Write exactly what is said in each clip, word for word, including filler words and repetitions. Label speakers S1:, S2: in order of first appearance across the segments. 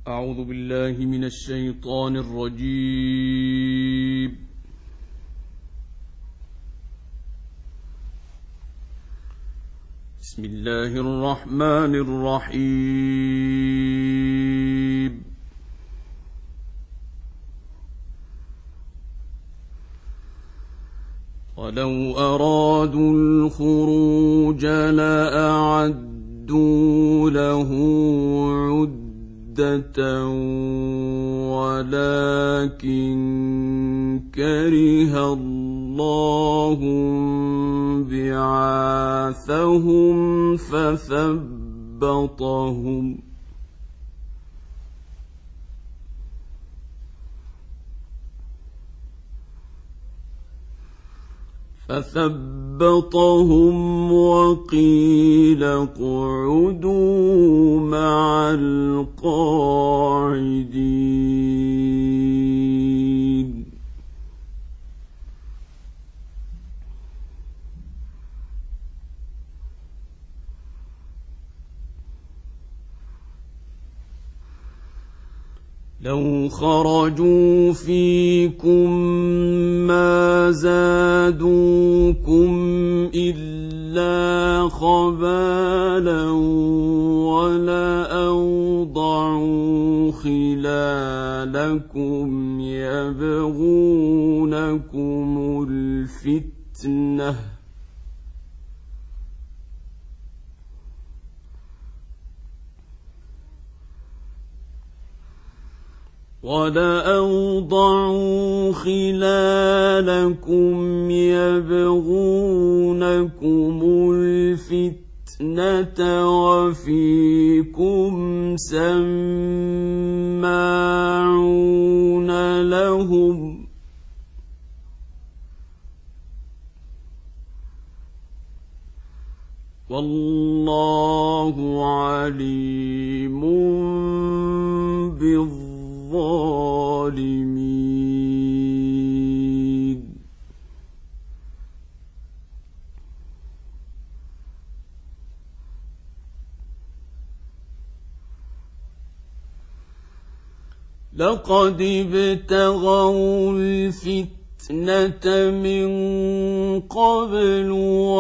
S1: أعوذ بالله من الشيطان الرجيم. بسم الله الرحمن الرحيم. ولو أرادوا الخروج لأعدوا له عدة ولكن كره الله بعاثهم فثبطهم فثبطهم وقيل اقعدوا مع القاعدين. لو خرجوا فيكم ما زادوكم إلا خبالا ولأوضعوا خلالكم يبغونكم الفتنة ولأوضعوا خلالكم يبغونكم الفتنة وفيكم سماعون لهم والله عليم بالظالمين. الظالمين. لقد ابتغوا الفتنة من قبل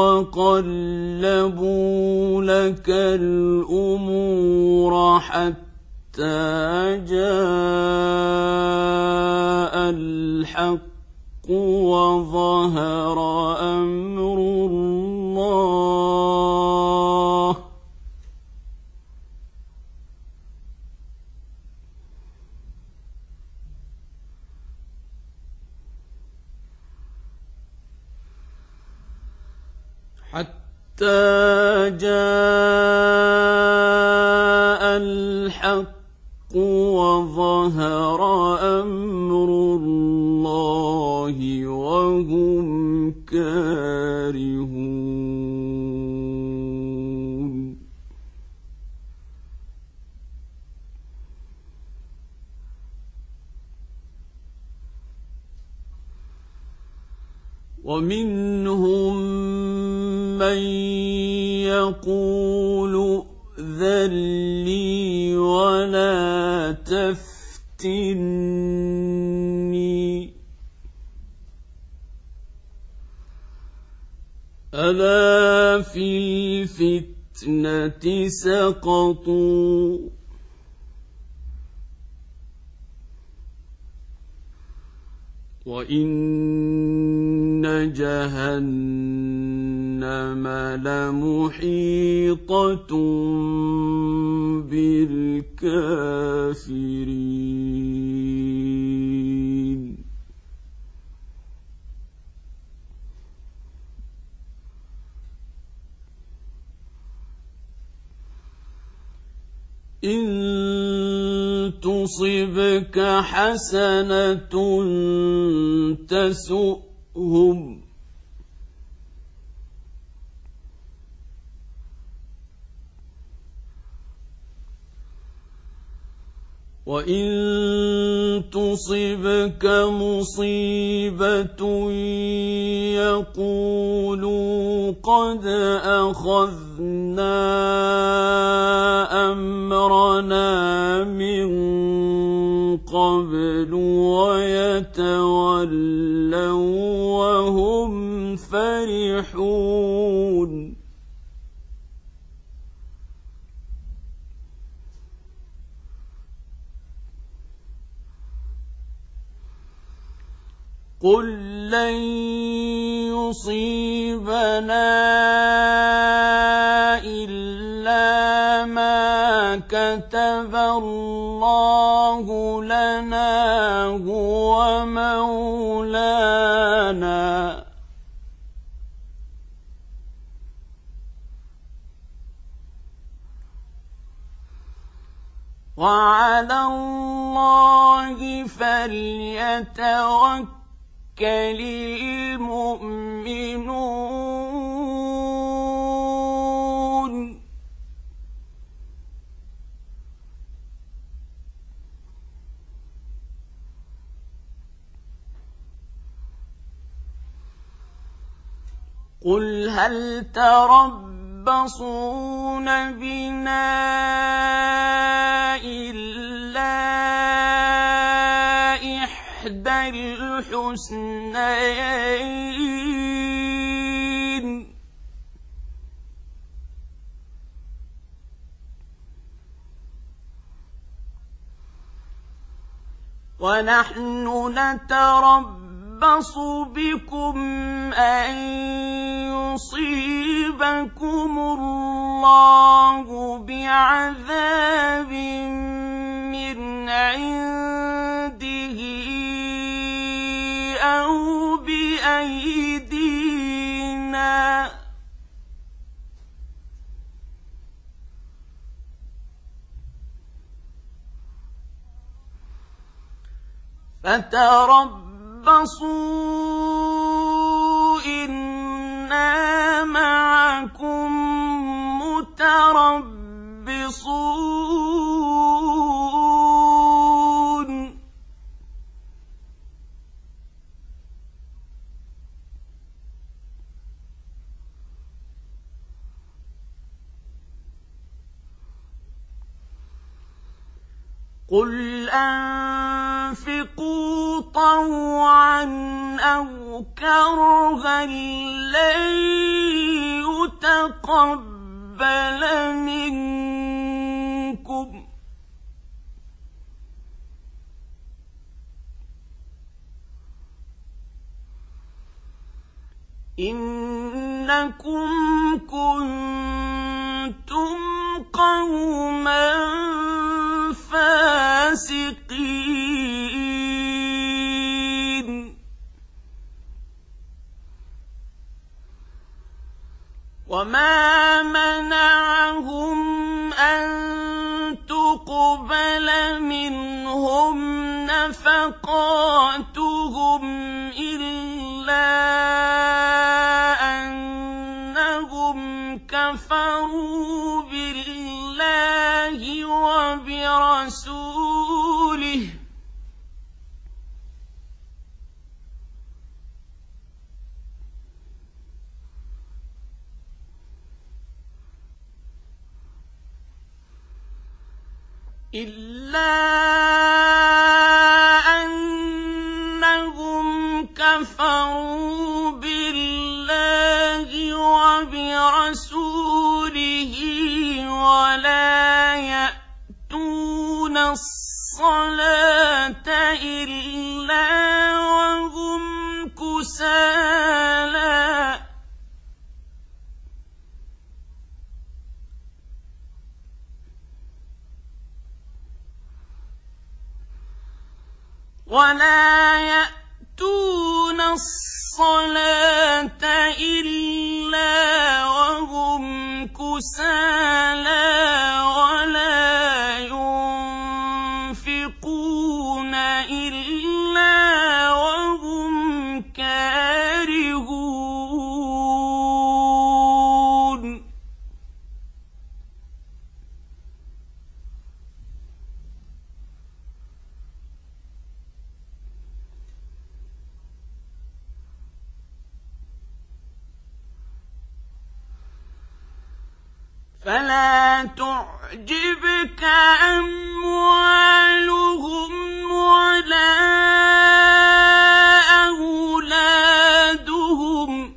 S1: وقلبوا لك الأمور حتى جاء الحق وظهر أمر الله حتى جاء الحق وظهر أمر الله وهم كارهون. ومنهم من يقول ائذن لي ولا تفتني ألا في الفتنة سقطوا وإن جهنم لمحيطة بالكافرين. إن تصبك حسنة تسؤهم وإن تصبك مصيبة يقولوا قد أخذنا أمرنا من قبل ويتولوا وهم فرحون قل لن يصيبنا إلا ما كتب الله لنا هو مولانا وعلى الله فليتوكل المؤمنون قل هل تربصون بنا إلا إحدى الحسنيين ونحن نتربص بكم أن يصيبكم الله بعذاب من عنده أو بأيدينا فتربصوا إنا معكم متربصون قل أنفقوا طوعا أو كرها لن يتقبل منكم إنكم كنتم قوما فاسقين وما منعهم أن تقبل منهم نفقاتهم إلا أنهم كفروا بالله وبرسوله إلا أنهم كفروا بالله وبرسوله ولا يأتون الصلاة إلا وهم كسالى ولا يأتون الصلاة إلا وهم كسالى ولا ينفقون إلا وهم كارهون فلا تعجبك أموالهم ولا أولادهم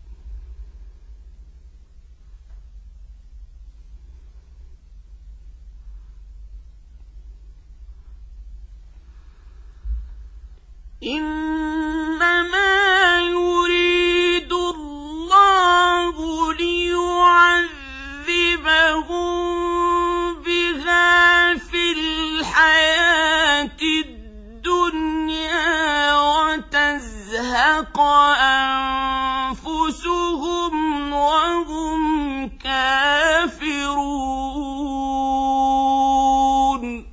S1: إنما يريد الله ليعذبهم بها في الحياة الدنيا وتزهق أنفسهم وهم كافرون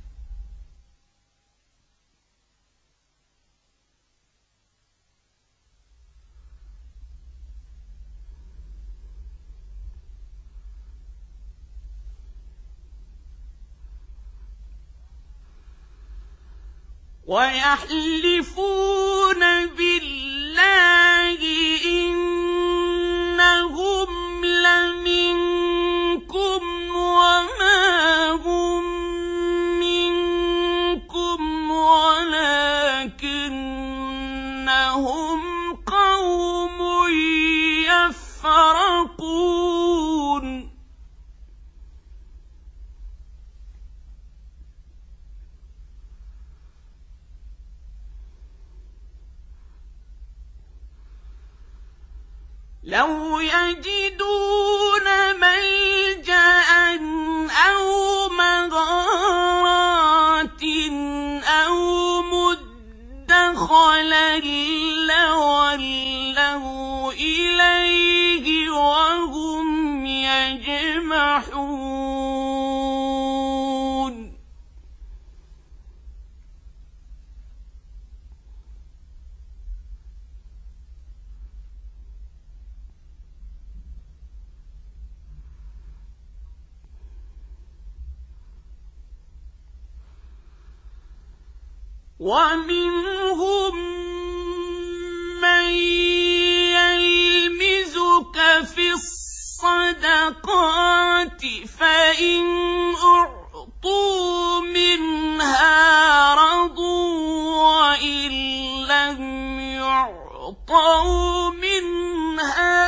S1: ويحلفون بالله إنهم لمنكم وما هم منكم ولكنهم قوم يفرقون لو يجدون ملجأ أو مغارات أو مدخلا لولوا إليه وهم يجمحون ومنهم من يلمزك في الصدقات فإن أعطوا منها رضوا وإن لم يعطوا منها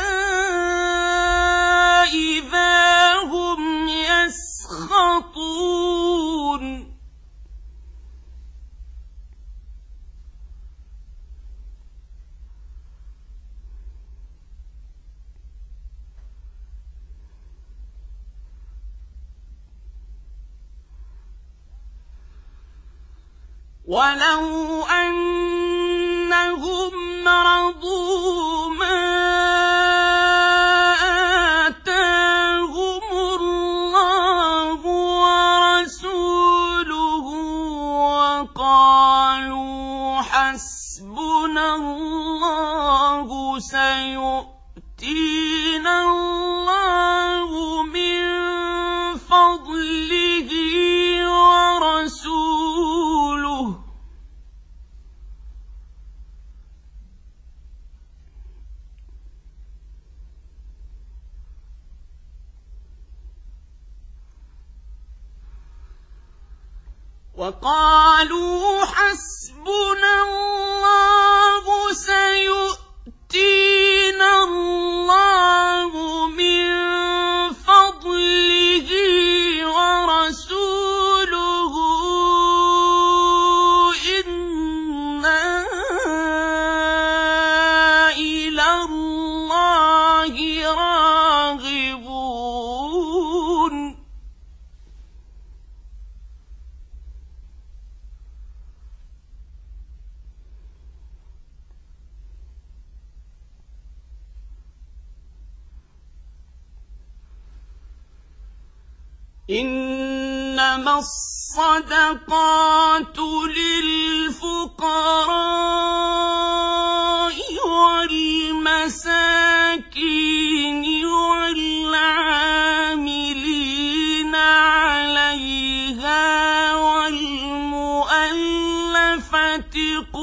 S1: إذا هم يسخطون ولو أنهم رضوا ما آتاهم الله ورسوله وقالوا حسبنا الله سيؤتينا الله من فضله ورسوله وقالوا حسبنا الله سيؤتينا الله من فضله ورسوله إنا إلى الله راغبون إنما الصدقات للفقراء والمساكين والعاملين عليها والمؤلفة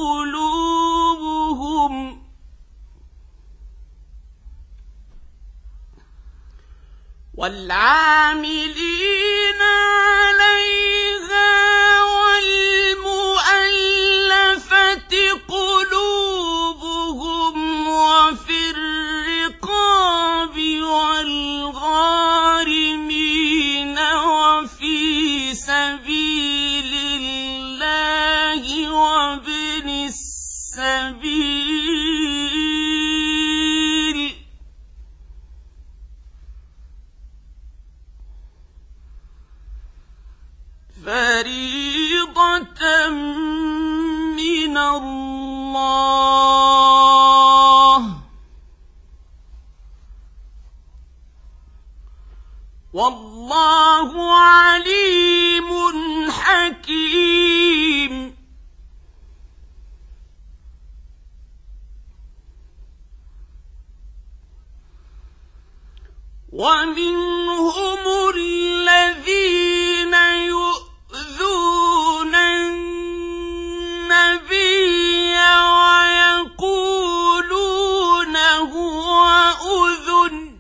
S1: قلوبهم والعاملين عليها والمؤلفة قلوبهم وفي الرقاب والغارمين وفي سبيل الله وابن السبيل فريضة من الله والله عليم حكيم. ومنهم الذين يؤذون النبي ويقولون هو أذن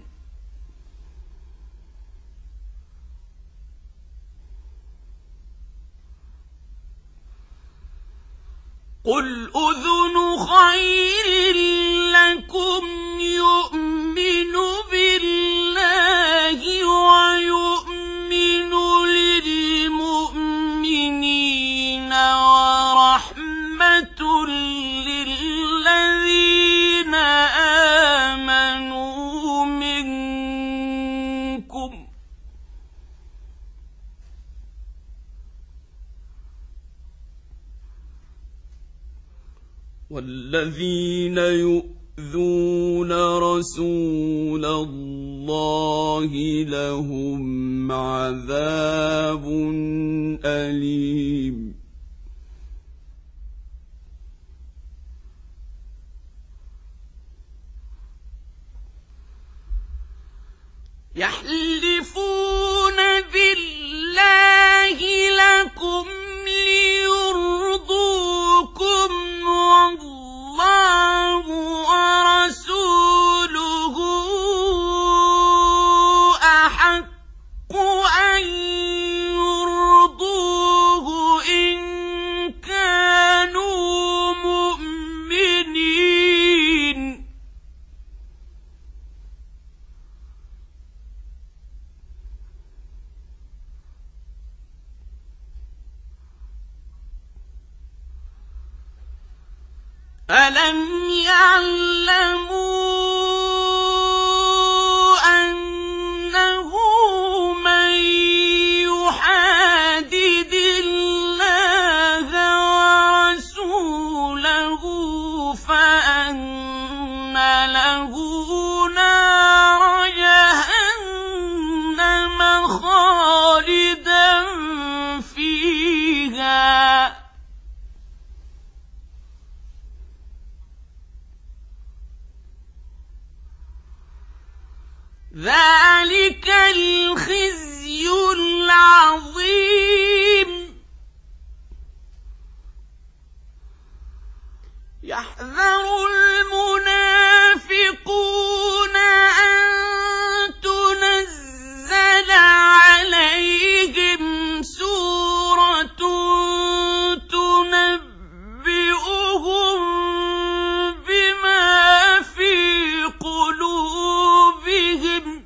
S1: قل أذن خير لكم يؤمن بالله ويؤمن للمؤمنين ورحمة للذين آمنوا منكم والذين يؤذون رسول الله لهم عذاب أليم. يحلفون بالله لكم ليرضوكم والله ورسوله أحق أن يرضوه إن كانوا مؤمنين. ألم يعلموا أنه من يحادد الله ورسوله فأن له نار جهنم خالدا فيها ذلك الخزي العظيم. يحذر المنافقون أن تنزل عليهم سورة تنبئهم بما في قلوبهم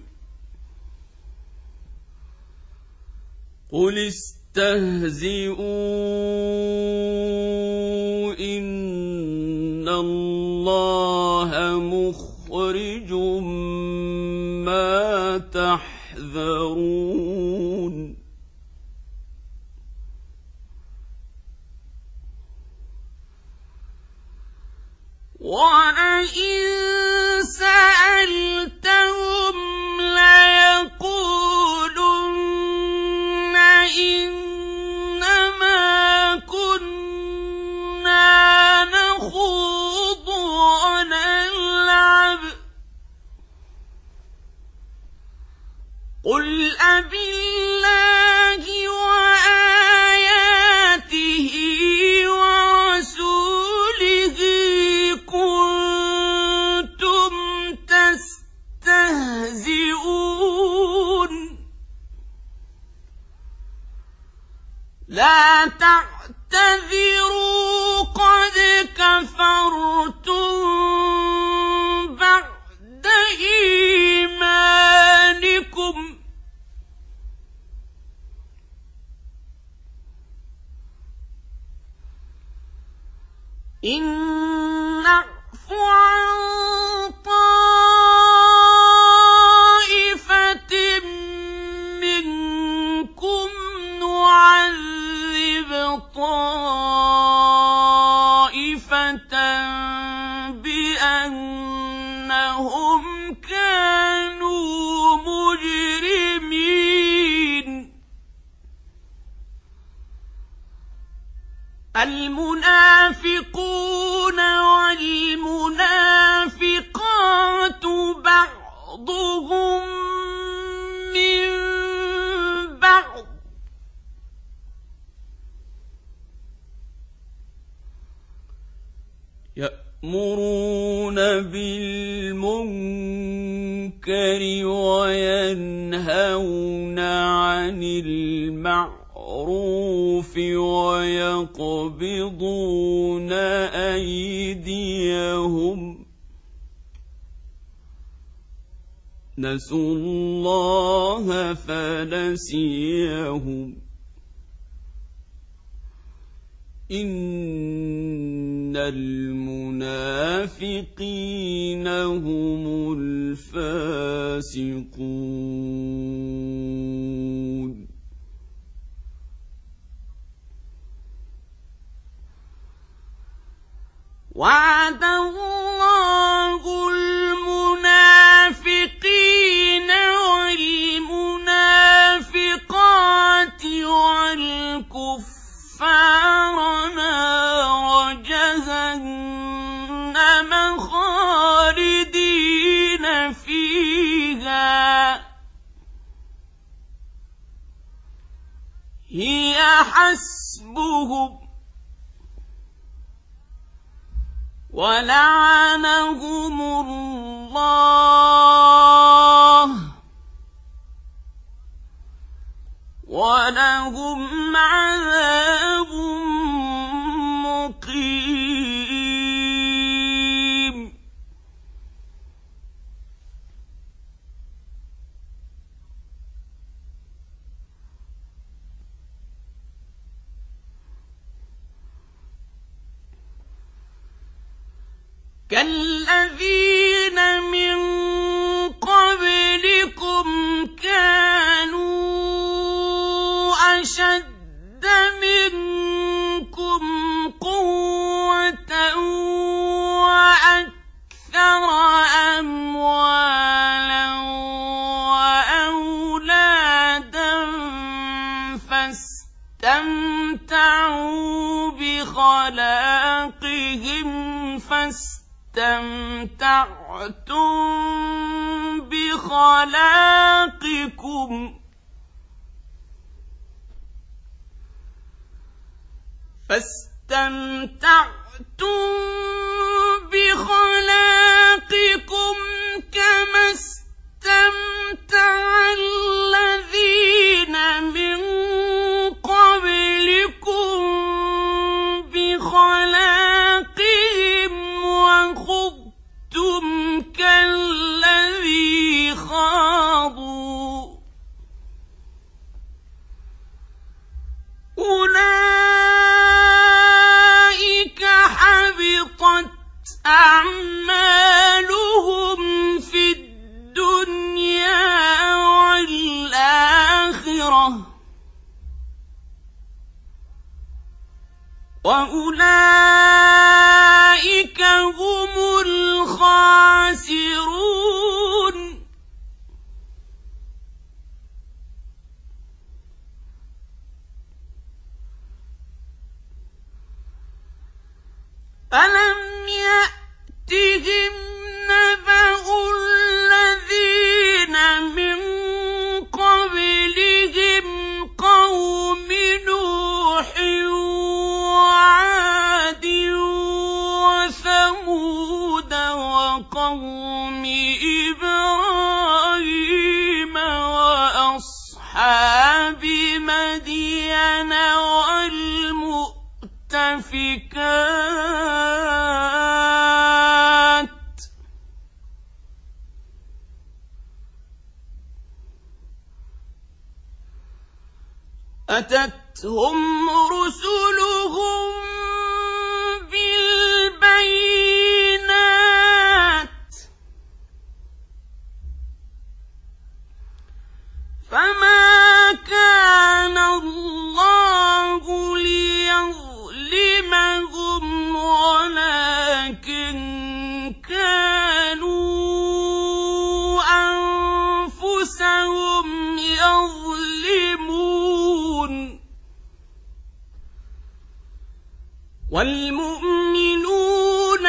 S1: قل استهزئوا إن الله مخرج ما تحذرون. ولئن سألتهم ليقولن إنما كنا نخوض ونلعب قل أبالله وآياته ورسوله كنتم تستهزئون لا تعتذروا قد كفرتم بعد إيمانكم إن نعف عن طائفة منكم نعذب طائفة بأنهم كانوا مجرمين المنافقون والمنافقات بعضهم من بعض يأمرون بالمنكر وينهون عن المعروف ويقبضون أيديهم نسوا الله فنسيهم إن المنافقين هم الفاسقون وعد الله المنافقين والمنافقات والكفار نار جهنم خالدين فيها هي حسبهم ولعنهم الله ولهم عذاب مقيم كالذين من قبلكم كانوا أشد منكم قوة وأكثر أموالا وأولادا فاستمتعوا بخلاقهم فاستمتعتم بخلاقكم فاستمتعتم بخلاقكم كما استمتع الذين من قبلكم بخلاقهم وخضتم كالذي خاضوا أولئك حبطت أعمالهم في الدنيا والآخرة وأولئك هم الخاسرون ألم يأتهم نبأ الذين من قبلهم قوم نوح وعاد وثمود وقوم إبراهيم وأصحاب مدين الْمُؤْتَفِكَاتِ أَتَتْهُمْ رُسُلُهُم بِالْبَيِّنَاتِ فَمَا كَانَ اللَّهُ لِيَظْلِمَهُمْ وَلَٰكِن كَانُوا أَنفُسَهُمْ يَظْلِمُونَ وَالْمُؤْمِنُونَ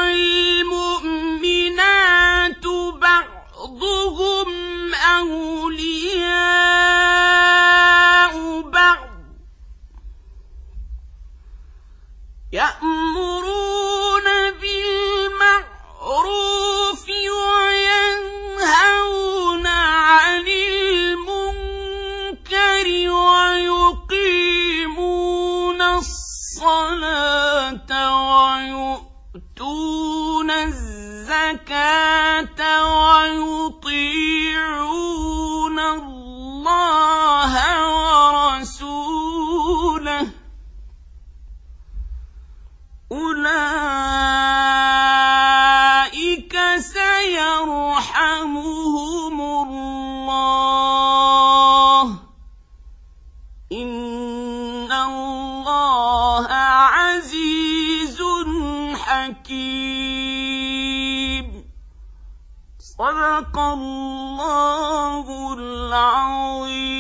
S1: وَالْمُؤْمِنَاتُ بَعْضُهُمْ أَوْلِيَاءُ بَعْضٍ يَأْمُرُونَ بِالْمَعْرُوفِ وَيَنْهَوْنَ عَنِ الْمُنكَرِ وَيُقِيمُونَ الصَّلَاةَ وَيُؤْتُونَ الزَّكَاةَ وَيُطِيعُونَ اللَّهَ وَرَسُولَهُ أُولَٰئِكَ سَيَرْحَمُهُمُ اللَّهُ ۗ إِنَّ اللَّهَ عَزِيزٌ حَكِيمٌ. صدق الله العظيم.